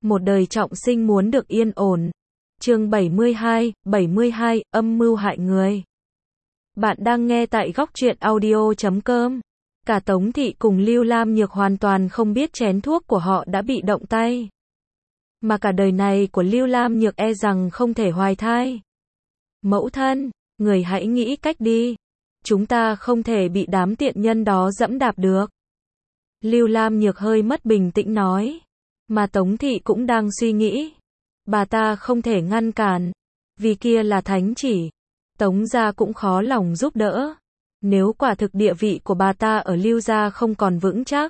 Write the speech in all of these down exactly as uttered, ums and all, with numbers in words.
một đời trọng sinh muốn được yên ổn. Chương bảy mươi hai, bảy mươi hai, âm mưu hại người. Bạn đang nghe tại góc truyện audio chấm com. Cả Tống Thị cùng Lưu Lam Nhược hoàn toàn không biết chén thuốc của họ đã bị động tay. Mà cả đời này của Lưu Lam Nhược e rằng không thể hoài thai. Mẫu thân, người hãy nghĩ cách đi. Chúng ta không thể bị đám tiện nhân đó dẫm đạp được. Lưu Lam Nhược hơi mất bình tĩnh nói. Mà Tống Thị cũng đang suy nghĩ. Bà ta không thể ngăn cản. Vì kia là thánh chỉ. Tống gia cũng khó lòng giúp đỡ. Nếu quả thực địa vị của bà ta ở Lưu gia không còn vững chắc,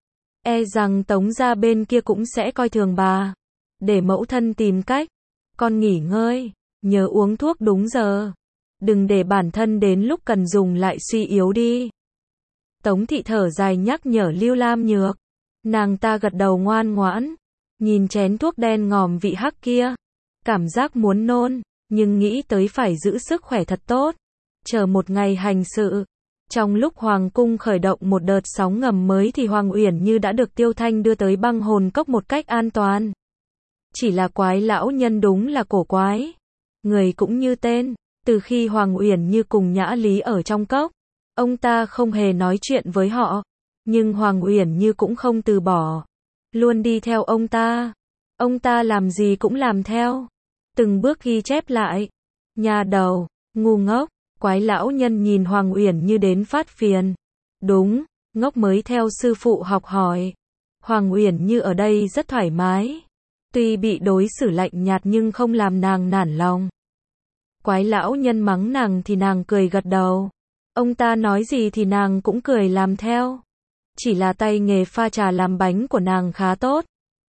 e rằng Tống gia bên kia cũng sẽ coi thường bà. Để mẫu thân tìm cách. Con nghỉ ngơi. Nhớ uống thuốc đúng giờ. Đừng để bản thân đến lúc cần dùng lại suy yếu đi. Tống Thị thở dài nhắc nhở Lưu Lam Nhược. Nàng ta gật đầu ngoan ngoãn. Nhìn chén thuốc đen ngòm vị hắc kia. Cảm giác muốn nôn. Nhưng nghĩ tới phải giữ sức khỏe thật tốt. Chờ một ngày hành sự. Trong lúc Hoàng cung khởi động một đợt sóng ngầm mới thì Hoàng Uyển Như đã được Tiêu Thanh đưa tới băng hồn cốc một cách an toàn. Chỉ là quái lão nhân đúng là cổ quái. Người cũng như tên. Từ khi Hoàng Uyển Như cùng Nhã Lý ở trong cốc, ông ta không hề nói chuyện với họ. Nhưng Hoàng Uyển Như cũng không từ bỏ. Luôn đi theo ông ta. Ông ta làm gì cũng làm theo. Từng bước ghi chép lại. Nhà đầu, ngu ngốc. Quái lão nhân nhìn Hoàng Uyển Như đến phát phiền. Đúng, ngốc mới theo sư phụ học hỏi. Hoàng Uyển Như ở đây rất thoải mái. Tuy bị đối xử lạnh nhạt nhưng không làm nàng nản lòng. Quái lão nhân mắng nàng thì nàng cười gật đầu. Ông ta nói gì thì nàng cũng cười làm theo. Chỉ là tay nghề pha trà làm bánh của nàng khá tốt.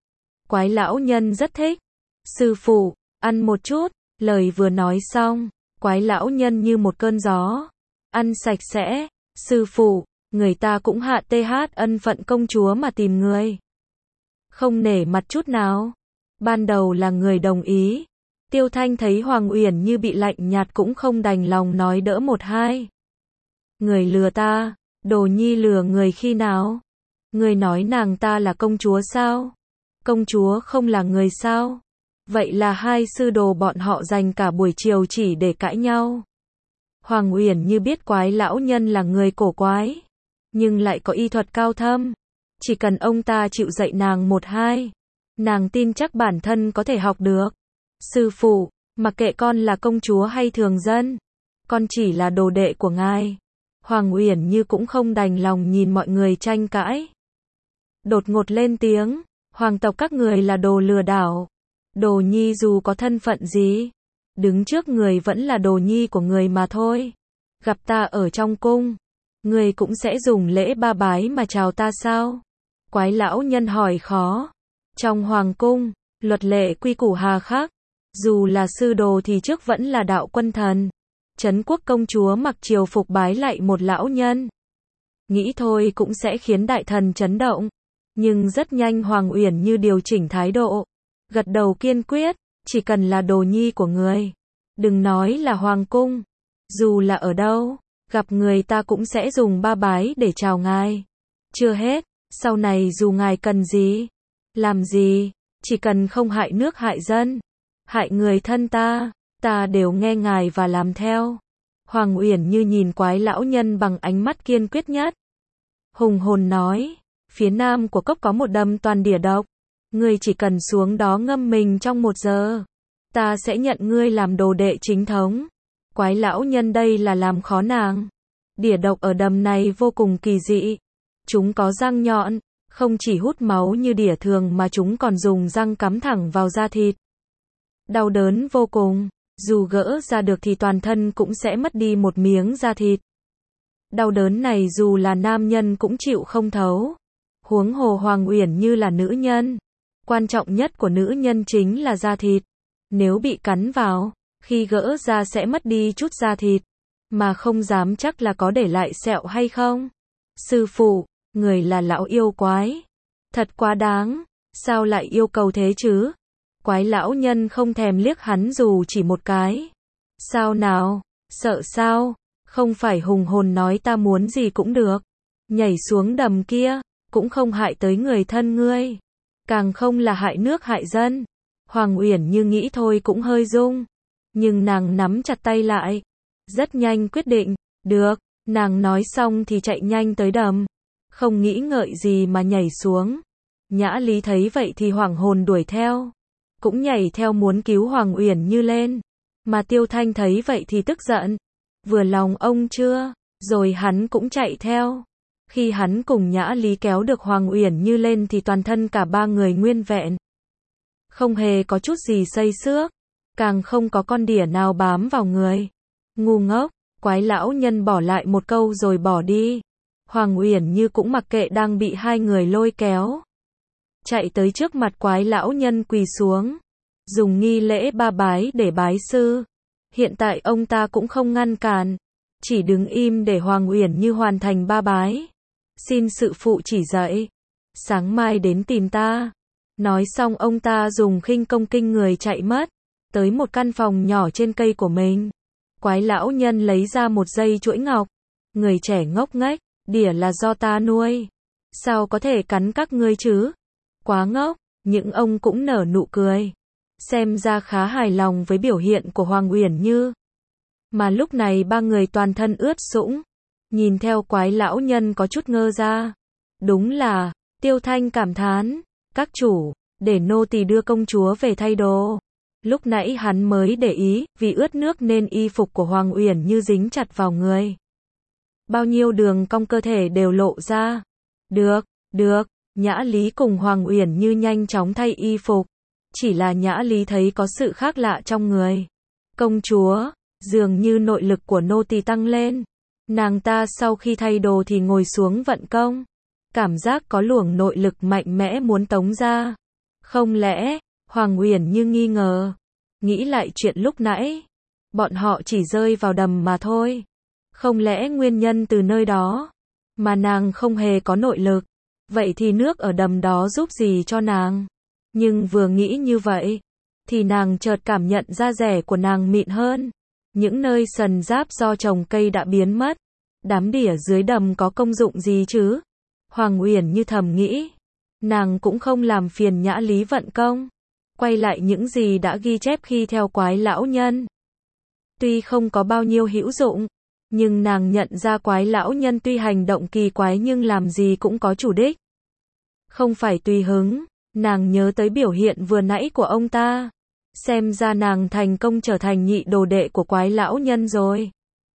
Quái lão nhân rất thích. Sư phụ, ăn một chút. Lời vừa nói xong, quái lão nhân như một cơn gió. Ăn sạch sẽ. Sư phụ, người ta cũng hạ th ân phận công chúa mà tìm người. Không nể mặt chút nào. Ban đầu là người đồng ý. Tiêu Thanh thấy Hoàng Uyển Như bị lạnh nhạt cũng không đành lòng nói đỡ một hai. Người lừa ta, Đồ Nhi lừa người khi nào? Người nói nàng ta là công chúa sao? Công chúa không là người sao? Vậy là hai sư đồ bọn họ dành cả buổi chiều chỉ để cãi nhau. Hoàng Uyển Như biết quái lão nhân là người cổ quái, nhưng lại có y thuật cao thâm. Chỉ cần ông ta chịu dạy nàng một hai, nàng tin chắc bản thân có thể học được. Sư phụ, mặc kệ con là công chúa hay thường dân, con chỉ là đồ đệ của ngài. Hoàng Uyển Như cũng không đành lòng nhìn mọi người tranh cãi. Đột ngột lên tiếng, hoàng tộc các người là đồ lừa đảo. Đồ Nhi dù có thân phận gì, đứng trước người vẫn là đồ nhi của người mà thôi. Gặp ta ở trong cung, người cũng sẽ dùng lễ ba bái mà chào ta sao? Quái lão nhân hỏi khó. Trong hoàng cung, luật lệ quy củ hà khắc. Dù là sư đồ thì trước vẫn là đạo quân thần. Trấn quốc công chúa mặc triều phục bái lạy một lão nhân. Nghĩ thôi cũng sẽ khiến đại thần chấn động. Nhưng rất nhanh Hoàng Uyển Như điều chỉnh thái độ. Gật đầu kiên quyết, chỉ cần là đồ nhi của người. Đừng nói là hoàng cung. Dù là ở đâu, gặp người ta cũng sẽ dùng ba bái để chào ngài. Chưa hết, sau này dù ngài cần gì, làm gì, chỉ cần không hại nước hại dân, hại người thân ta, ta đều nghe ngài và làm theo. Hoàng Uyển Như nhìn quái lão nhân bằng ánh mắt kiên quyết nhất. Hùng hồn nói, phía nam của cốc có một đầm toàn đỉa độc. Ngươi chỉ cần xuống đó ngâm mình trong một giờ. Ta sẽ nhận ngươi làm đồ đệ chính thống. Quái lão nhân đây là làm khó nàng. Đỉa độc ở đầm này vô cùng kỳ dị. Chúng có răng nhọn, không chỉ hút máu như đỉa thường mà chúng còn dùng răng cắm thẳng vào da thịt. Đau đớn vô cùng, dù gỡ ra được thì toàn thân cũng sẽ mất đi một miếng da thịt. Đau đớn này dù là nam nhân cũng chịu không thấu. Huống hồ Hoàng Uyển Như là nữ nhân. Quan trọng nhất của nữ nhân chính là da thịt. Nếu bị cắn vào, khi gỡ ra sẽ mất đi chút da thịt, mà không dám chắc là có để lại sẹo hay không. Sư phụ, người là lão yêu quái. Thật quá đáng, sao lại yêu cầu thế chứ? Quái lão nhân không thèm liếc hắn dù chỉ một cái. Sao nào, sợ sao? Không phải hùng hồn nói ta muốn gì cũng được. Nhảy xuống đầm kia, cũng không hại tới người thân ngươi. càng không là hại nước hại dân. Hoàng Uyển Như nghĩ thôi cũng hơi rung, nhưng nàng nắm chặt tay lại, rất nhanh quyết định, được, nàng nói xong thì chạy nhanh tới đầm, không nghĩ ngợi gì mà nhảy xuống. Nhã Lý thấy vậy thì hoảng hồn đuổi theo, cũng nhảy theo muốn cứu Hoàng Uyển Như lên, mà Tiêu Thanh thấy vậy thì tức giận, vừa lòng ông chưa, rồi hắn cũng chạy theo. Khi hắn cùng Nhã Lý kéo được Hoàng Uyển Như lên thì toàn thân cả ba người nguyên vẹn, không hề có chút gì xây xước, càng không có con đỉa nào bám vào người. Ngu ngốc, quái lão nhân bỏ lại một câu rồi bỏ đi. Hoàng Uyển Như cũng mặc kệ đang bị hai người lôi kéo, chạy tới trước mặt quái lão nhân quỳ xuống, dùng nghi lễ ba bái để bái sư. Hiện tại ông ta cũng không ngăn cản, chỉ đứng im để Hoàng Uyển Như hoàn thành ba bái. Xin sư phụ chỉ dạy, sáng mai đến tìm ta. Nói xong ông ta dùng khinh công kinh người chạy mất, tới một căn phòng nhỏ trên cây của mình. Quái lão nhân lấy ra một dây chuỗi ngọc. Người trẻ ngốc nghếch, đỉa là do ta nuôi, sao có thể cắn các ngươi chứ? Quá ngốc, những ông cũng nở nụ cười, xem ra khá hài lòng với biểu hiện của Hoàng Uyển Như. Mà lúc này ba người toàn thân ướt sũng, nhìn theo quái lão nhân có chút ngơ ra. Đúng là, Tiêu Thanh cảm thán, các chủ, để nô tỳ đưa công chúa về thay đồ. Lúc nãy hắn mới để ý, vì ướt nước nên y phục của Hoàng Uyển Như dính chặt vào người. Bao nhiêu đường cong cơ thể đều lộ ra. Được, được, Nhã Lý cùng Hoàng Uyển Như nhanh chóng thay y phục. Chỉ là Nhã Lý thấy có sự khác lạ trong người. Công chúa, dường như nội lực của nô tỳ tăng lên. Nàng ta sau khi thay đồ thì ngồi xuống vận công. Cảm giác có luồng nội lực mạnh mẽ muốn tống ra. Không lẽ, Hoàng Uyển Như nghi ngờ. Nghĩ lại chuyện lúc nãy, bọn họ chỉ rơi vào đầm mà thôi. Không lẽ nguyên nhân từ nơi đó, mà nàng không hề có nội lực. Vậy thì nước ở đầm đó giúp gì cho nàng? Nhưng vừa nghĩ như vậy, thì nàng chợt cảm nhận da rẻ của nàng mịn hơn. Những nơi sần giáp do trồng cây đã biến mất. Đám đỉa dưới đầm có công dụng gì chứ? Hoàng Uyển Như thầm nghĩ. Nàng cũng không làm phiền Nhã Lý vận công. Quay lại những gì đã ghi chép khi theo quái lão nhân. Tuy không có bao nhiêu hữu dụng, nhưng nàng nhận ra quái lão nhân tuy hành động kỳ quái nhưng làm gì cũng có chủ đích. Không phải tùy hứng, nàng nhớ tới biểu hiện vừa nãy của ông ta. Xem ra nàng thành công trở thành nhị đồ đệ của quái lão nhân rồi.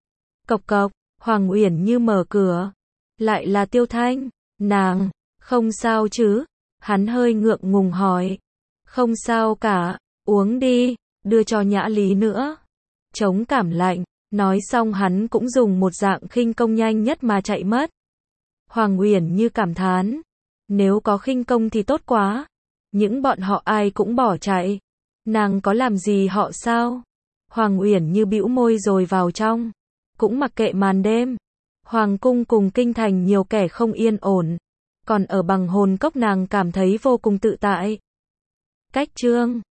Cộc cộc, Hoàng Uyển Như mở cửa. Lại là Tiêu Thanh. Nàng, không sao chứ? Hắn hơi ngượng ngùng hỏi. Không sao cả, uống đi, đưa cho Nhã Lý nữa. Chống cảm lạnh, nói xong hắn cũng dùng một dạng khinh công nhanh nhất mà chạy mất. Hoàng Uyển Như cảm thán, nếu có khinh công thì tốt quá. Những bọn họ ai cũng bỏ chạy. Nàng có làm gì họ sao? Hoàng Uyển Như bĩu môi rồi vào trong, cũng mặc kệ màn đêm. Hoàng cung cùng kinh thành nhiều kẻ không yên ổn, còn ở Bằng Hồn Cốc nàng cảm thấy vô cùng tự tại. Cách chương